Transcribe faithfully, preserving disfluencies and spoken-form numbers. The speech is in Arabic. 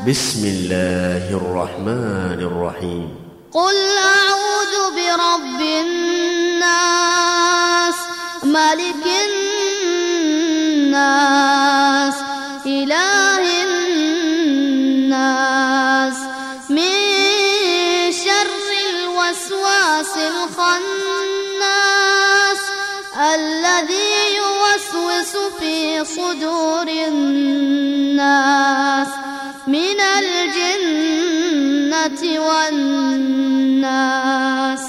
بسم الله الرحمن الرحيم. قل أعوذ برب الناس ملك الناس إله الناس من شر الوسواس الخناس الذي يوسوس في صدور الناس من الجنة والناس.